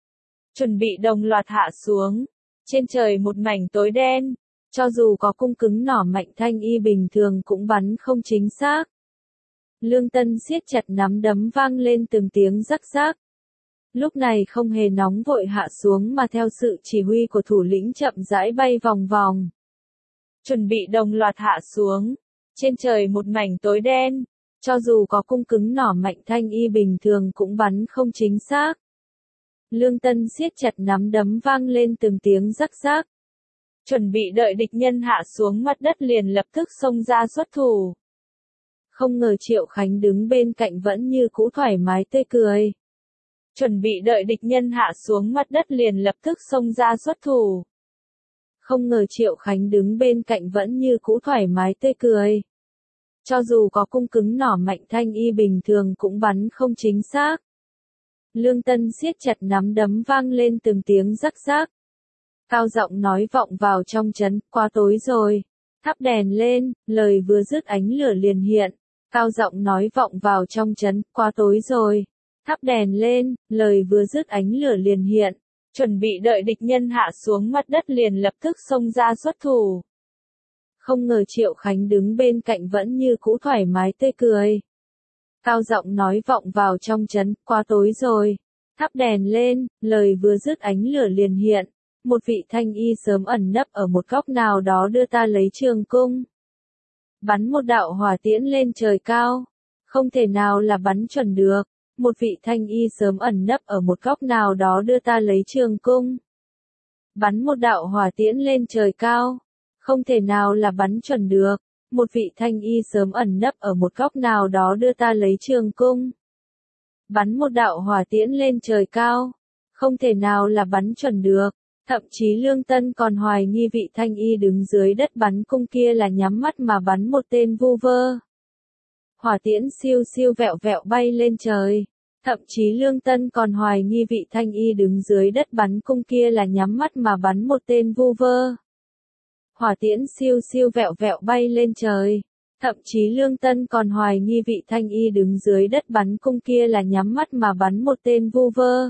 S1: Chuẩn bị đồng loạt hạ xuống. Trên trời một mảnh tối đen. Cho dù có cung cứng nỏ mạnh thanh y bình thường cũng bắn không chính xác. Lương Tân siết chặt nắm đấm vang lên từng tiếng rắc rắc. Lúc này không hề nóng vội hạ xuống mà theo sự chỉ huy của thủ lĩnh chậm rãi bay vòng vòng. Chuẩn bị đồng loạt hạ xuống. Trên trời một mảnh tối đen. Cho dù có cung cứng nỏ mạnh thanh y bình thường cũng bắn không chính xác. Lương Tân siết chặt nắm đấm vang lên từng tiếng rắc rắc. Chuẩn bị đợi địch nhân hạ xuống mặt đất liền lập tức xông ra xuất thủ. Không ngờ Triệu Khánh đứng bên cạnh vẫn như cũ thoải mái tươi cười. Chuẩn bị đợi địch nhân hạ xuống mặt đất liền lập tức xông ra xuất thủ. Không ngờ Triệu Khánh đứng bên cạnh vẫn như cũ thoải mái tươi cười. Cho dù có cung cứng nỏ mạnh thanh y bình thường cũng bắn không chính xác. Lương Tân siết chặt nắm đấm vang lên từng tiếng rắc rắc. Cao giọng nói vọng vào trong trấn, quá tối rồi. Thắp đèn lên, lời vừa dứt ánh lửa liền hiện. Cao giọng nói vọng vào trong trấn, quá tối rồi. Thắp đèn lên, lời vừa dứt ánh lửa liền hiện. Chuẩn bị đợi địch nhân hạ xuống mặt đất liền lập tức xông ra xuất thủ. Không ngờ Triệu Khánh đứng bên cạnh vẫn như cũ thoải mái tươi cười. Cao giọng nói vọng vào trong trấn, quá tối rồi. Thắp đèn lên, lời vừa dứt ánh lửa liền hiện. Một vị thanh y sớm ẩn nấp ở một góc nào đó đưa ta lấy trường cung. Bắn một đạo hỏa tiễn lên trời cao. Không thể nào là bắn chuẩn được. Một vị thanh y sớm ẩn nấp ở một góc nào đó đưa ta lấy trường cung. Bắn một đạo hỏa tiễn lên trời cao. Không thể nào là bắn chuẩn được. Một vị thanh y sớm ẩn nấp ở một góc nào đó đưa ta lấy trường cung. bắn một đạo hỏa tiễn lên trời cao. Không thể nào là bắn chuẩn được. Thậm chí Lương Tân còn hoài nghi vị thanh y đứng dưới đất bắn cung kia là nhắm mắt mà bắn một tên vu vơ. Hỏa tiễn siêu siêu vẹo vẹo bay lên trời. Thậm chí Lương Tân còn hoài nghi vị thanh y đứng dưới đất bắn cung kia là nhắm mắt mà bắn một tên vu vơ. Hỏa tiễn siêu siêu vẹo vẹo bay lên trời. Thậm chí Lương Tân còn hoài nghi vị thanh y đứng dưới đất bắn cung kia là nhắm mắt mà bắn một tên vu vơ.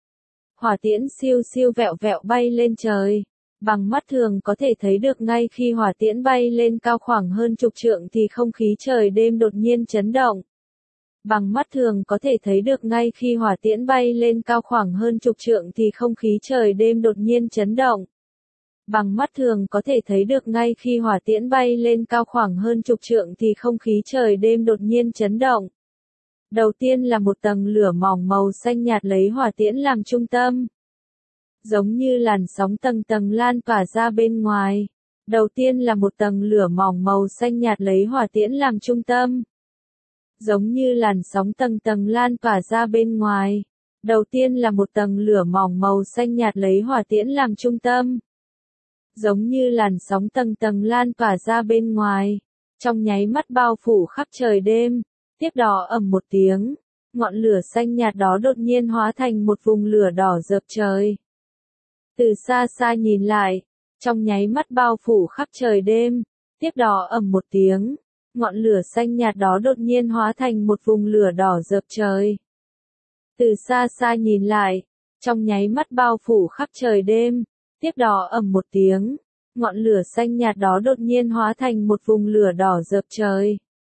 S1: Hỏa tiễn siêu siêu vẹo vẹo bay lên trời. Bằng mắt thường có thể thấy được ngay khi hỏa tiễn bay lên cao khoảng hơn chục trượng thì không khí trời đêm đột nhiên chấn động. Bằng mắt thường có thể thấy được ngay khi hỏa tiễn bay lên cao khoảng hơn chục trượng thì không khí trời đêm đột nhiên chấn động. Bằng mắt thường có thể thấy được ngay khi hỏa tiễn bay lên cao khoảng hơn chục trượng thì không khí trời đêm đột nhiên chấn động. Đầu tiên là một tầng lửa mỏng màu xanh nhạt lấy hỏa tiễn làm trung tâm. Giống như làn sóng tầng tầng lan tỏa ra bên ngoài. Đầu tiên là một tầng lửa mỏng màu xanh nhạt lấy hỏa tiễn làm trung tâm. Giống như làn sóng tầng tầng lan tỏa ra bên ngoài. Đầu tiên là một tầng lửa mỏng màu xanh nhạt lấy hỏa tiễn làm trung tâm. Giống như làn sóng tầng tầng lan tỏa ra bên ngoài. Trong nháy mắt bao phủ khắp trời đêm. Tiếp đó ầm một tiếng. Ngọn lửa xanh nhạt đó đột nhiên hóa thành một vùng lửa đỏ rợp trời. Từ xa xa nhìn lại. Trong nháy mắt bao phủ khắp trời đêm. Tiếp đó ầm một tiếng. Ngọn lửa xanh nhạt đó đột nhiên hóa thành một vùng lửa đỏ rợp trời. Từ xa xa nhìn lại, trong nháy mắt bao phủ khắp trời đêm, tiếp đó ầm một tiếng, ngọn lửa xanh nhạt đó đột nhiên hóa thành một vùng lửa đỏ rợp trời.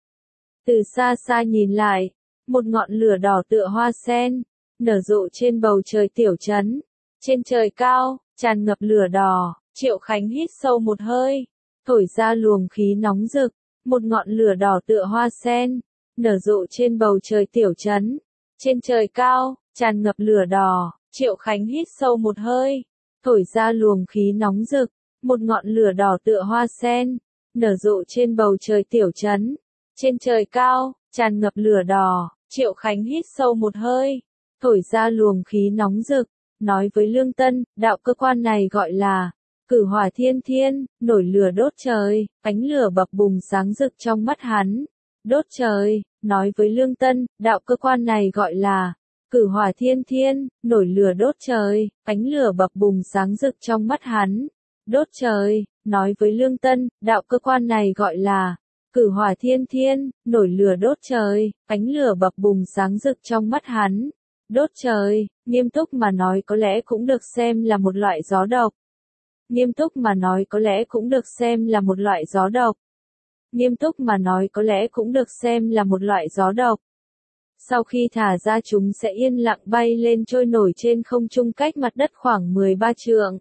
S1: Từ xa xa nhìn lại, một ngọn lửa đỏ tựa hoa sen, nở rộ trên bầu trời tiểu trấn. Trên trời cao, tràn ngập lửa đỏ, Triệu Khánh hít sâu một hơi, thổi ra luồng khí nóng rực. Một ngọn lửa đỏ tựa hoa sen, nở rộ trên bầu trời tiểu trấn. Trên trời cao, tràn ngập lửa đỏ, Triệu Khánh hít sâu một hơi, thổi ra luồng khí nóng rực. Một ngọn lửa đỏ tựa hoa sen, nở rộ trên bầu trời tiểu trấn. Trên trời cao, tràn ngập lửa đỏ, Triệu Khánh hít sâu một hơi, thổi ra luồng khí nóng rực, nói với Lương Tân, đạo cơ quan này gọi là Cử Hỏa Thiên Thiên, nổi lửa đốt trời, ánh lửa bập bùng sáng rực trong mắt hắn. Đốt trời, nói với Lương Tân, đạo cơ quan này gọi là Cử Hỏa Thiên Thiên, nổi lửa đốt trời, ánh lửa bập bùng sáng rực trong mắt hắn. Đốt trời, nói với Lương Tân, đạo cơ quan này gọi là Cử Hỏa Thiên Thiên, nổi lửa đốt trời, ánh lửa bập bùng sáng rực trong mắt hắn. Đốt trời, nghiêm túc mà nói có lẽ cũng được xem là một loại gió độc. Nghiêm túc mà nói có lẽ cũng được xem là một loại gió độc. Nghiêm túc mà nói có lẽ cũng được xem là một loại gió độc. Sau khi thả ra chúng sẽ yên lặng bay lên trôi nổi trên không trung cách mặt đất khoảng 13 trượng.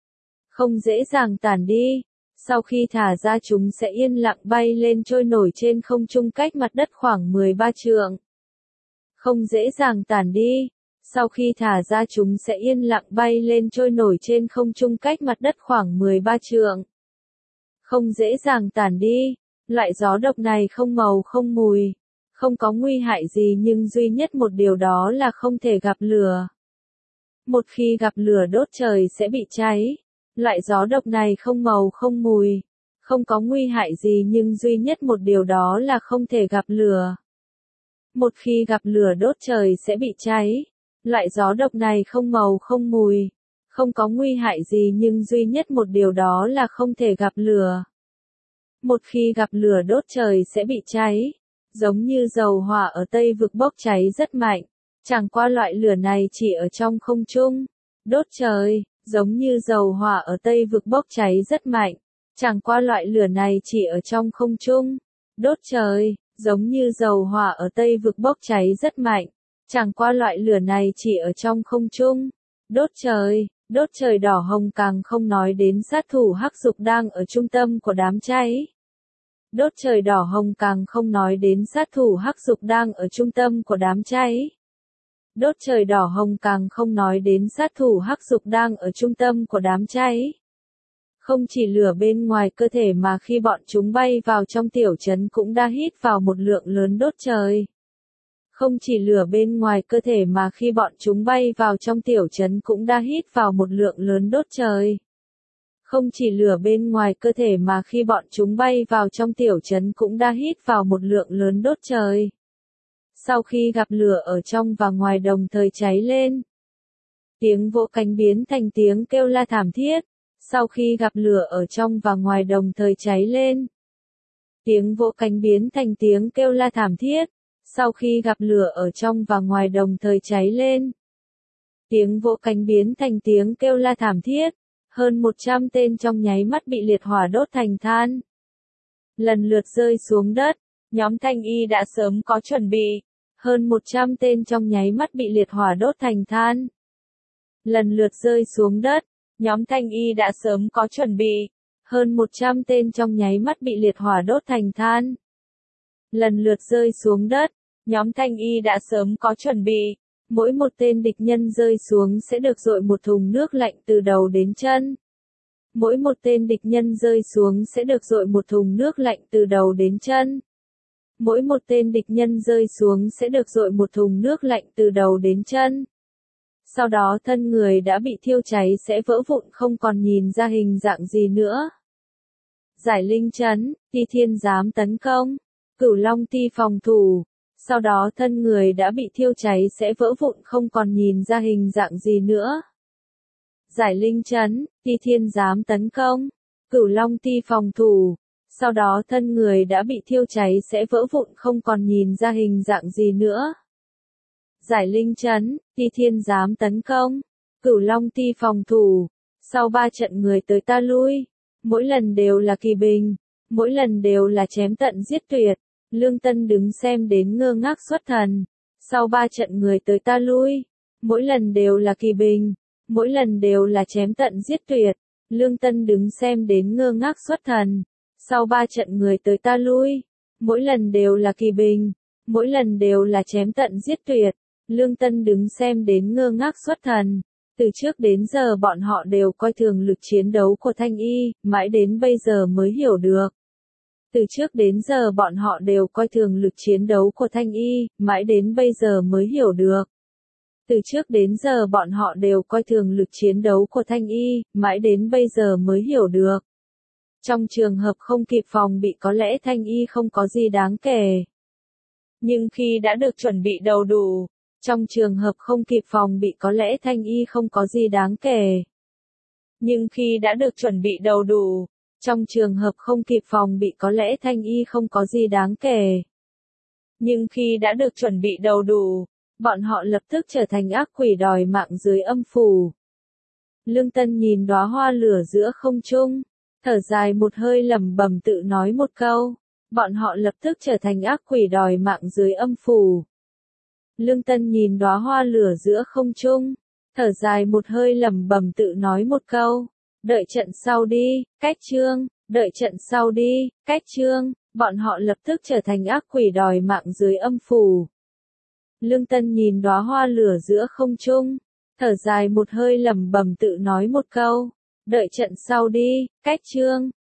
S1: Không dễ dàng tản đi. Sau khi thả ra chúng sẽ yên lặng bay lên trôi nổi trên không trung cách mặt đất khoảng 13 trượng. Không dễ dàng tản đi. Sau khi thả ra chúng sẽ yên lặng bay lên trôi nổi trên không trung cách mặt đất khoảng 13 trượng. Không dễ dàng tản đi. Loại gió độc này không màu không mùi. Không có nguy hại gì nhưng duy nhất một điều đó là không thể gặp lửa. Một khi gặp lửa đốt trời sẽ bị cháy. Loại gió độc này không màu không mùi. Không có nguy hại gì nhưng duy nhất một điều đó là không thể gặp lửa. Một khi gặp lửa đốt trời sẽ bị cháy. Loại gió độc này không màu không mùi. Không có nguy hại gì nhưng duy nhất một điều đó là không thể gặp lửa. Một khi gặp lửa đốt trời sẽ bị cháy. Giống như dầu hỏa ở Tây Vực bốc cháy rất mạnh. Chẳng qua loại lửa này chỉ ở trong không trung. Đốt trời, giống như dầu hỏa ở Tây Vực bốc cháy rất mạnh. Chẳng qua loại lửa này chỉ ở trong không trung. Đốt trời, giống như dầu hỏa ở Tây Vực bốc cháy rất mạnh. Chẳng qua loại lửa này chỉ ở trong không trung. Đốt trời đỏ hồng càng không nói đến sát thủ hắc dục đang ở trung tâm của đám cháy. Đốt trời đỏ hồng càng không nói đến sát thủ hắc dục đang ở trung tâm của đám cháy. Đốt trời đỏ hồng càng không nói đến sát thủ hắc dục đang ở trung tâm của đám cháy. Không chỉ lửa bên ngoài cơ thể mà khi bọn chúng bay vào trong tiểu trấn cũng đã hít vào một lượng lớn đốt trời. Không chỉ lửa bên ngoài cơ thể mà khi bọn chúng bay vào trong tiểu trấn cũng đã hít vào một lượng lớn đốt trời. Không chỉ lửa bên ngoài cơ thể mà khi bọn chúng bay vào trong tiểu trấn cũng đã hít vào một lượng lớn đốt trời. Sau khi gặp lửa ở trong và ngoài đồng thời cháy lên, tiếng vỗ cánh biến thành tiếng kêu la thảm thiết. Sau khi gặp lửa ở trong và ngoài đồng thời cháy lên, tiếng vỗ cánh biến thành tiếng kêu la thảm thiết. Sau khi gặp lửa ở trong và ngoài đồng thời cháy lên, tiếng vỗ cánh biến thành tiếng kêu la thảm thiết. Hơn 100 tên trong nháy mắt bị liệt hỏa đốt thành than. Lần lượt rơi xuống đất, nhóm Thanh Y đã sớm có chuẩn bị. Hơn 100 tên trong nháy mắt bị liệt hỏa đốt thành than. Lần lượt rơi xuống đất, nhóm Thanh Y đã sớm có chuẩn bị. Hơn 100 tên trong nháy mắt bị liệt hỏa đốt thành than. Lần lượt rơi xuống đất, nhóm Thanh Y đã sớm có chuẩn bị. Mỗi một tên địch nhân rơi xuống sẽ được dội một thùng nước lạnh từ đầu đến chân. Mỗi một tên địch nhân rơi xuống sẽ được dội một thùng nước lạnh từ đầu đến chân. Mỗi một tên địch nhân rơi xuống sẽ được dội một thùng nước lạnh từ đầu đến chân. Sau đó thân người đã bị thiêu cháy sẽ vỡ vụn không còn nhìn ra hình dạng gì nữa. Giải Linh Trấn, Ti Thiên dám tấn công, Cửu Long Ti phòng thủ. Sau đó thân người đã bị thiêu cháy sẽ vỡ vụn không còn nhìn ra hình dạng gì nữa. Giải Linh Trấn, Ti Thiên dám tấn công, Cửu Long Ti phòng thủ. Sau đó thân người đã bị thiêu cháy sẽ vỡ vụn không còn nhìn ra hình dạng gì nữa. Giải Linh Trấn, Ti Thiên dám tấn công, Cửu Long Ti phòng thủ. Sau 3 trận người tới ta lui, mỗi lần đều là kỳ bình, mỗi lần đều là chém tận giết tuyệt. Lương Tân đứng xem đến ngơ ngác xuất thần. Sau 3 trận người tới ta lui, mỗi lần đều là kỳ bình, mỗi lần đều là chém tận giết tuyệt. Lương Tân đứng xem đến ngơ ngác xuất thần. Sau 3 trận người tới ta lui, mỗi lần đều là kỳ bình, mỗi lần đều là chém tận giết tuyệt. Lương Tân đứng xem đến ngơ ngác xuất thần. Từ trước đến giờ bọn họ đều coi thường lực chiến đấu của Thanh Y, mãi đến bây giờ mới hiểu được. Từ trước đến giờ bọn họ đều coi thường lực chiến đấu của Thanh Y, mãi đến bây giờ mới hiểu được. Từ trước đến giờ bọn họ đều coi thường lực chiến đấu của Thanh Y, mãi đến bây giờ mới hiểu được. Trong trường hợp không kịp phòng bị có lẽ Thanh Y không có gì đáng kể. Nhưng khi đã được chuẩn bị đầy đủ, trong trường hợp không kịp phòng bị có lẽ Thanh Y không có gì đáng kể. Nhưng khi đã được chuẩn bị đầy đủ, trong trường hợp không kịp phòng bị có lẽ Thanh Y không có gì đáng kể. Nhưng khi đã được chuẩn bị đầy đủ, bọn họ lập tức trở thành ác quỷ đòi mạng dưới âm phủ. Lương Tân nhìn đóa hoa lửa giữa không trung, thở dài một hơi lẩm bẩm tự nói một câu. Bọn họ lập tức trở thành ác quỷ đòi mạng dưới âm phủ. Lương Tân nhìn đóa hoa lửa giữa không trung, thở dài một hơi lẩm bẩm tự nói một câu. Đợi trận sau đi, cách chương, đợi trận sau đi, cách chương, bọn họ lập tức trở thành ác quỷ đòi mạng dưới âm phủ. Lương Tân nhìn đóa hoa lửa giữa không trung, thở dài một hơi lẩm bẩm tự nói một câu. Đợi trận sau đi, cách chương.